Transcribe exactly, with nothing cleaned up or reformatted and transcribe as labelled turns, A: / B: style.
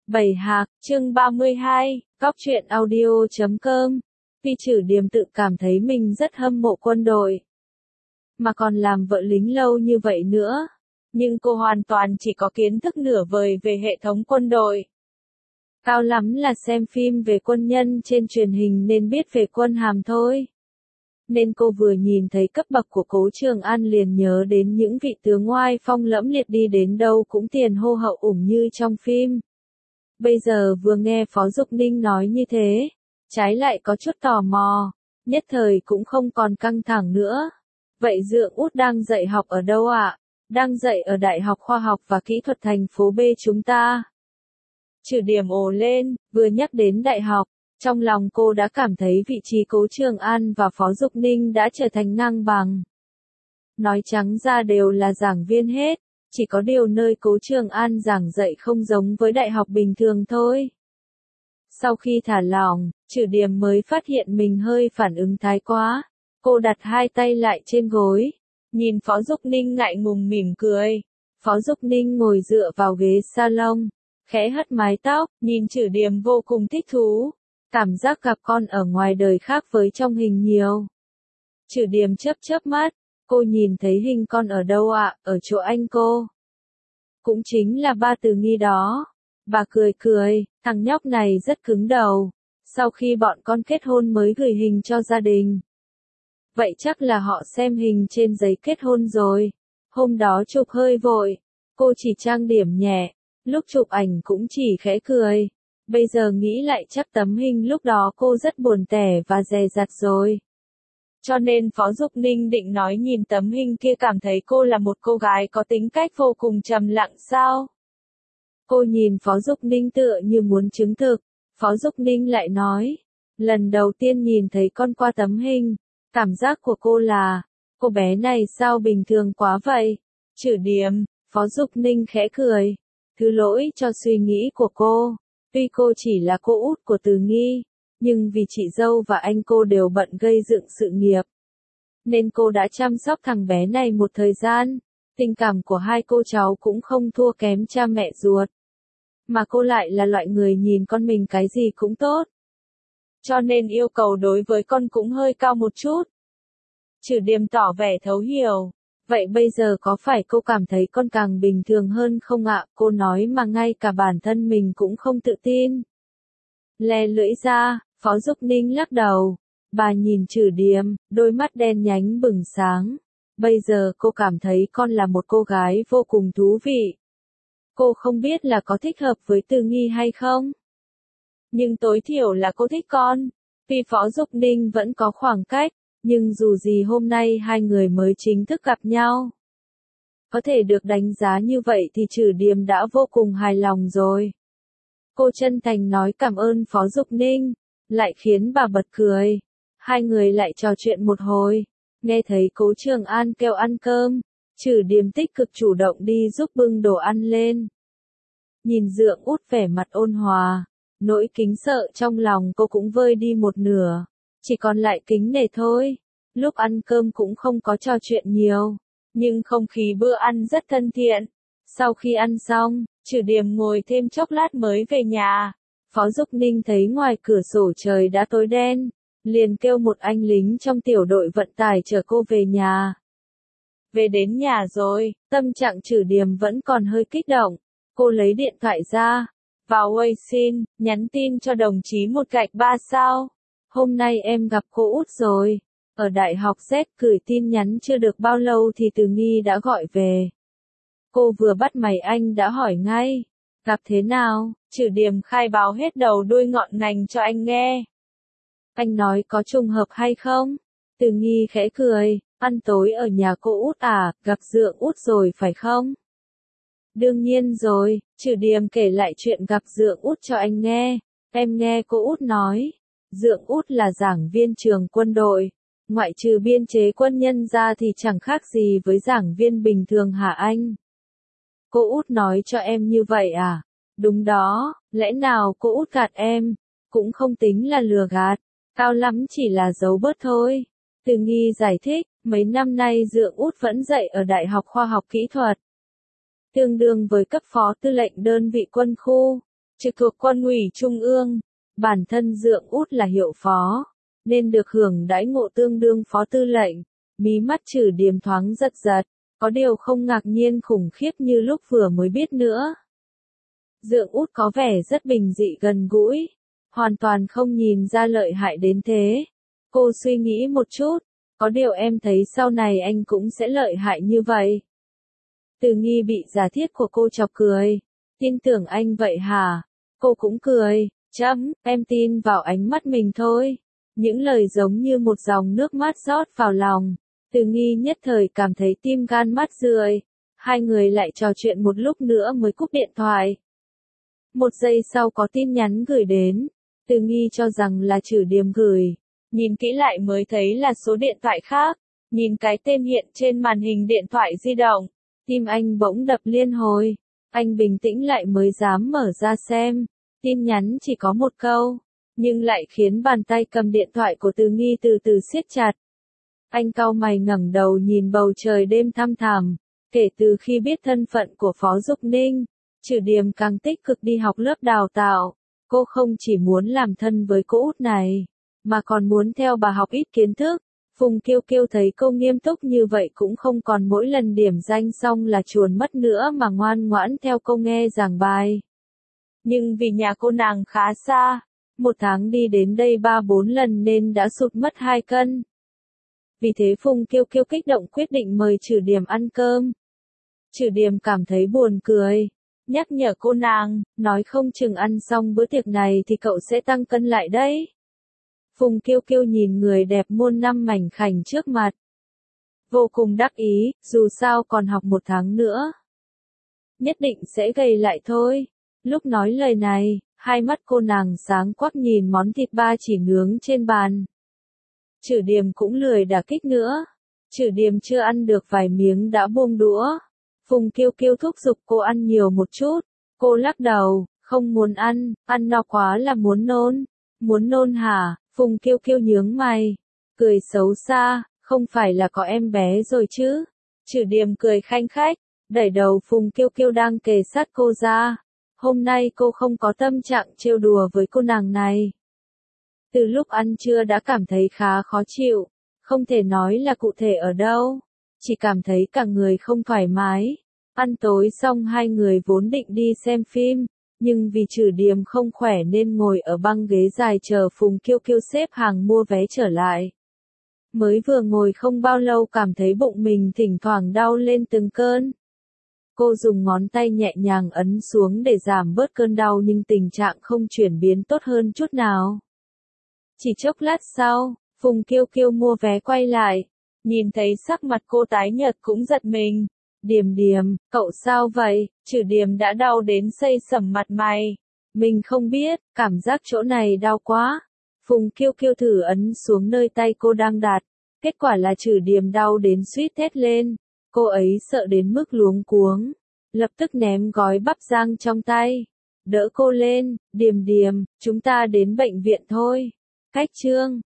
A: Bảy Hạc, chương ba mươi hai, Cóc truyện audio chấm com. Phi Trử Điềm tự cảm thấy mình rất hâm mộ quân đội. Mà còn làm vợ lính lâu như vậy nữa. Nhưng cô hoàn toàn chỉ có kiến thức nửa vời về hệ thống quân đội. Cao lắm là xem phim về quân nhân trên truyền hình nên biết về quân hàm thôi. Nên cô vừa nhìn thấy cấp bậc của Cố Trường An liền nhớ đến những vị tướng oai phong lẫm liệt đi đến đâu cũng tiền hô hậu ủng như trong phim. Bây giờ vừa nghe Phó Dục Ninh nói như thế, trái lại có chút tò mò, nhất thời cũng không còn căng thẳng nữa. Vậy Dượng Út đang dạy học ở đâu ạ? Đang dạy ở Đại học Khoa học và Kỹ thuật thành phố B chúng ta. Trừ Điểm ồ lên, vừa nhắc đến đại học, trong lòng cô đã cảm thấy vị trí Cố Trường An và Phó Dục Ninh đã trở thành ngang bằng. Nói trắng ra đều là giảng viên hết. Chỉ có điều nơi Cố Trường An giảng dạy không giống với đại học bình thường thôi. Sau khi thả lỏng, Trừ Điểm mới phát hiện mình hơi phản ứng thái quá. Cô đặt hai tay lại trên gối, nhìn Phó Dục Ninh ngại ngùng mỉm cười. Phó Dục Ninh ngồi dựa vào ghế salon, khẽ hất mái tóc, nhìn Trừ Điểm vô cùng thích thú. Cảm giác gặp con ở ngoài đời khác với trong hình nhiều. Trừ Điểm chớp chớp mắt. Cô nhìn thấy hình con ở đâu ạ? À? Ở chỗ anh cô. Cũng chính là ba Từ Nghi đó. Bà cười cười, thằng nhóc này rất cứng đầu. Sau khi bọn con kết hôn mới gửi hình cho gia đình. Vậy chắc là họ xem hình trên giấy kết hôn rồi. Hôm đó chụp hơi vội. Cô chỉ trang điểm nhẹ. Lúc chụp ảnh cũng chỉ khẽ cười. Bây giờ nghĩ lại chắc tấm hình lúc đó cô rất buồn tẻ và dè dặt rồi. Cho nên Phó Dục Ninh định nói nhìn tấm hình kia cảm thấy cô là một cô gái có tính cách vô cùng trầm lặng sao? Cô nhìn Phó Dục Ninh tựa như muốn chứng thực. Phó Dục Ninh lại nói. Lần đầu tiên nhìn thấy con qua tấm hình. Cảm giác của cô là. Cô bé này sao bình thường quá vậy? Trừ Điểm. Phó Dục Ninh khẽ cười. Thứ lỗi cho suy nghĩ của cô. Tuy cô chỉ là cô út của Từ Nghi. Nhưng vì chị dâu và anh cô đều bận gây dựng sự nghiệp. Nên cô đã chăm sóc thằng bé này một thời gian. Tình cảm của hai cô cháu cũng không thua kém cha mẹ ruột. Mà cô lại là loại người nhìn con mình cái gì cũng tốt. Cho nên yêu cầu đối với con cũng hơi cao một chút. Trừ Điểm tỏ vẻ thấu hiểu. Vậy bây giờ có phải cô cảm thấy con càng bình thường hơn không ạ? Cô nói mà ngay cả bản thân mình cũng không tự tin. Le lưỡi ra. Phó Dục Ninh lắc đầu. Bà nhìn Trừ Điểm, đôi mắt đen nhánh bừng sáng. Bây giờ cô cảm thấy con là một cô gái vô cùng thú vị. Cô không biết là có thích hợp với Từ Nghi hay không. Nhưng tối thiểu là cô thích con. Vì Phó Dục Ninh vẫn có khoảng cách, nhưng dù gì hôm nay hai người mới chính thức gặp nhau. Có thể được đánh giá như vậy thì Trừ Điểm đã vô cùng hài lòng rồi. Cô chân thành nói cảm ơn Phó Dục Ninh. Lại khiến bà bật cười. Hai người lại trò chuyện một hồi. Nghe thấy Cố Trường An kêu ăn cơm. Trừ Điểm tích cực chủ động đi giúp bưng đồ ăn lên. Nhìn Dượng Út vẻ mặt ôn hòa. Nỗi kính sợ trong lòng cô cũng vơi đi một nửa. Chỉ còn lại kính nể thôi. Lúc ăn cơm cũng không có trò chuyện nhiều. Nhưng không khí bữa ăn rất thân thiện. Sau khi ăn xong, Trừ Điểm ngồi thêm chốc lát mới về nhà. Phó Dục Ninh thấy ngoài cửa sổ trời đã tối đen, liền kêu một anh lính trong tiểu đội vận tải chở cô về nhà. Về đến nhà rồi, tâm trạng Trừ Điểm vẫn còn hơi kích động. Cô lấy điện thoại ra, vào Weixin, nhắn tin cho đồng chí một gạch ba sao. Hôm nay em gặp cô út rồi. Ở Đại học Z gửi tin nhắn chưa được bao lâu thì Từ Nghi đã gọi về. Cô vừa bắt máy anh đã hỏi ngay. Gặp thế nào? Trừ Điểm khai báo hết đầu đuôi ngọn ngành cho anh nghe. Anh nói có trùng hợp hay không? Từ Nghi khẽ cười. Ăn tối ở nhà cô út à, gặp Dượng Út rồi phải không? Đương nhiên rồi. Trừ Điểm kể lại chuyện gặp Dượng Út cho anh nghe. Em nghe cô út nói. Dượng Út là giảng viên trường quân đội. Ngoại trừ biên chế quân nhân ra thì chẳng khác gì với giảng viên bình thường hả anh? Cô út nói cho em như vậy à? Đúng đó, lẽ nào cô út gạt em? Cũng không tính là lừa gạt, cao lắm chỉ là giấu bớt thôi. Từ Nghi giải thích, mấy năm nay Dượng Út vẫn dạy ở Đại học Khoa học Kỹ thuật. Tương đương với cấp phó tư lệnh đơn vị quân khu. trực thuộc Quân ủy Trung ương, bản thân Dượng Út là hiệu phó, nên được hưởng đãi ngộ tương đương phó tư lệnh, mí mắt Trử Điềm thoáng giật giật, có điều không ngạc nhiên khủng khiếp như lúc vừa mới biết nữa. Dượng Út có vẻ rất bình dị gần gũi, hoàn toàn không nhìn ra lợi hại đến thế. Cô suy nghĩ một chút, có điều em thấy sau này anh cũng sẽ lợi hại như vậy. Từ Nghi bị giả thiết của cô chọc cười, tin tưởng anh vậy hả? Cô cũng cười, chấm, em tin vào ánh mắt mình thôi. Những lời giống như một dòng nước mát rót vào lòng. Từ Nghi nhất thời cảm thấy tim gan mát rượi. Hai người lại trò chuyện một lúc nữa mới cúp điện thoại. Một giây sau có tin nhắn gửi đến. Từ Nghi cho rằng là Trử Điềm gửi. Nhìn kỹ lại mới thấy là số điện thoại khác. Nhìn cái tên hiện trên màn hình điện thoại di động. Tim anh bỗng đập liên hồi. Anh bình tĩnh lại mới dám mở ra xem. Tin nhắn chỉ có một câu. Nhưng lại khiến bàn tay cầm điện thoại của Từ Nghi từ từ siết chặt. Anh cau mày ngẩng đầu nhìn bầu trời đêm thăm thẳm. Kể từ khi biết thân phận của Phó Dục Ninh, Trử Điềm càng tích cực đi học lớp đào tạo. Cô không chỉ muốn làm thân với cô út này, mà còn muốn theo bà học ít kiến thức. Phùng Kiêu Kiêu thấy cô nghiêm túc như vậy cũng không còn mỗi lần điểm danh xong là chuồn mất nữa mà ngoan ngoãn theo cô nghe giảng bài. Nhưng vì nhà cô nàng khá xa, một tháng đi đến đây ba bốn lần nên đã sụt mất hai cân. Vì thế Phùng Kiêu Kiêu kích động quyết định mời Trử Điềm ăn cơm. Trử Điềm cảm thấy buồn cười, nhắc nhở cô nàng, nói không chừng ăn xong bữa tiệc này thì cậu sẽ tăng cân lại đấy. Phùng Kiêu Kiêu nhìn người đẹp muôn năm mảnh khảnh trước mặt. Vô cùng đắc ý, dù sao còn học một tháng nữa. Nhất định sẽ gầy lại thôi. Lúc nói lời này, hai mắt cô nàng sáng quắc nhìn món thịt ba chỉ nướng trên bàn. Trử Điềm cũng lười đả kích nữa. Trử Điềm chưa ăn được vài miếng đã buông đũa. Phùng Kiêu Kiêu thúc giục cô ăn nhiều một chút. Cô lắc đầu, không muốn ăn, ăn no quá là muốn nôn. Muốn nôn hả? Phùng Kiêu Kiêu nhướng mày, cười xấu xa, không phải là có em bé rồi chứ? Trử Điềm cười khanh khách, đẩy đầu Phùng Kiêu Kiêu đang kề sát cô ra. Hôm nay cô không có tâm trạng trêu đùa với cô nàng này. Từ lúc ăn trưa đã cảm thấy khá khó chịu, không thể nói là cụ thể ở đâu, chỉ cảm thấy cả người không thoải mái. Ăn tối xong hai người vốn định đi xem phim, nhưng vì Trử Điềm không khỏe nên ngồi ở băng ghế dài chờ Phùng Kiêu Kiêu xếp hàng mua vé trở lại. Mới vừa ngồi không bao lâu cảm thấy bụng mình thỉnh thoảng đau lên từng cơn. Cô dùng ngón tay nhẹ nhàng ấn xuống để giảm bớt cơn đau nhưng tình trạng không chuyển biến tốt hơn chút nào. Chỉ chốc lát sau, Phùng Kiêu Kiêu mua vé quay lại, nhìn thấy sắc mặt cô tái nhợt cũng giật mình. Điềm Điềm, cậu sao vậy? Trử Điềm đã đau đến xây sẩm mặt mày. Mình không biết, cảm giác chỗ này đau quá. Phùng Kiêu Kiêu thử ấn xuống nơi tay cô đang đặt. Kết quả là Trử Điềm đau đến suýt thét lên. Cô ấy sợ đến mức luống cuống. Lập tức ném gói bắp rang trong tay. Đỡ cô lên, Điềm Điềm, chúng ta đến bệnh viện thôi. Cách chương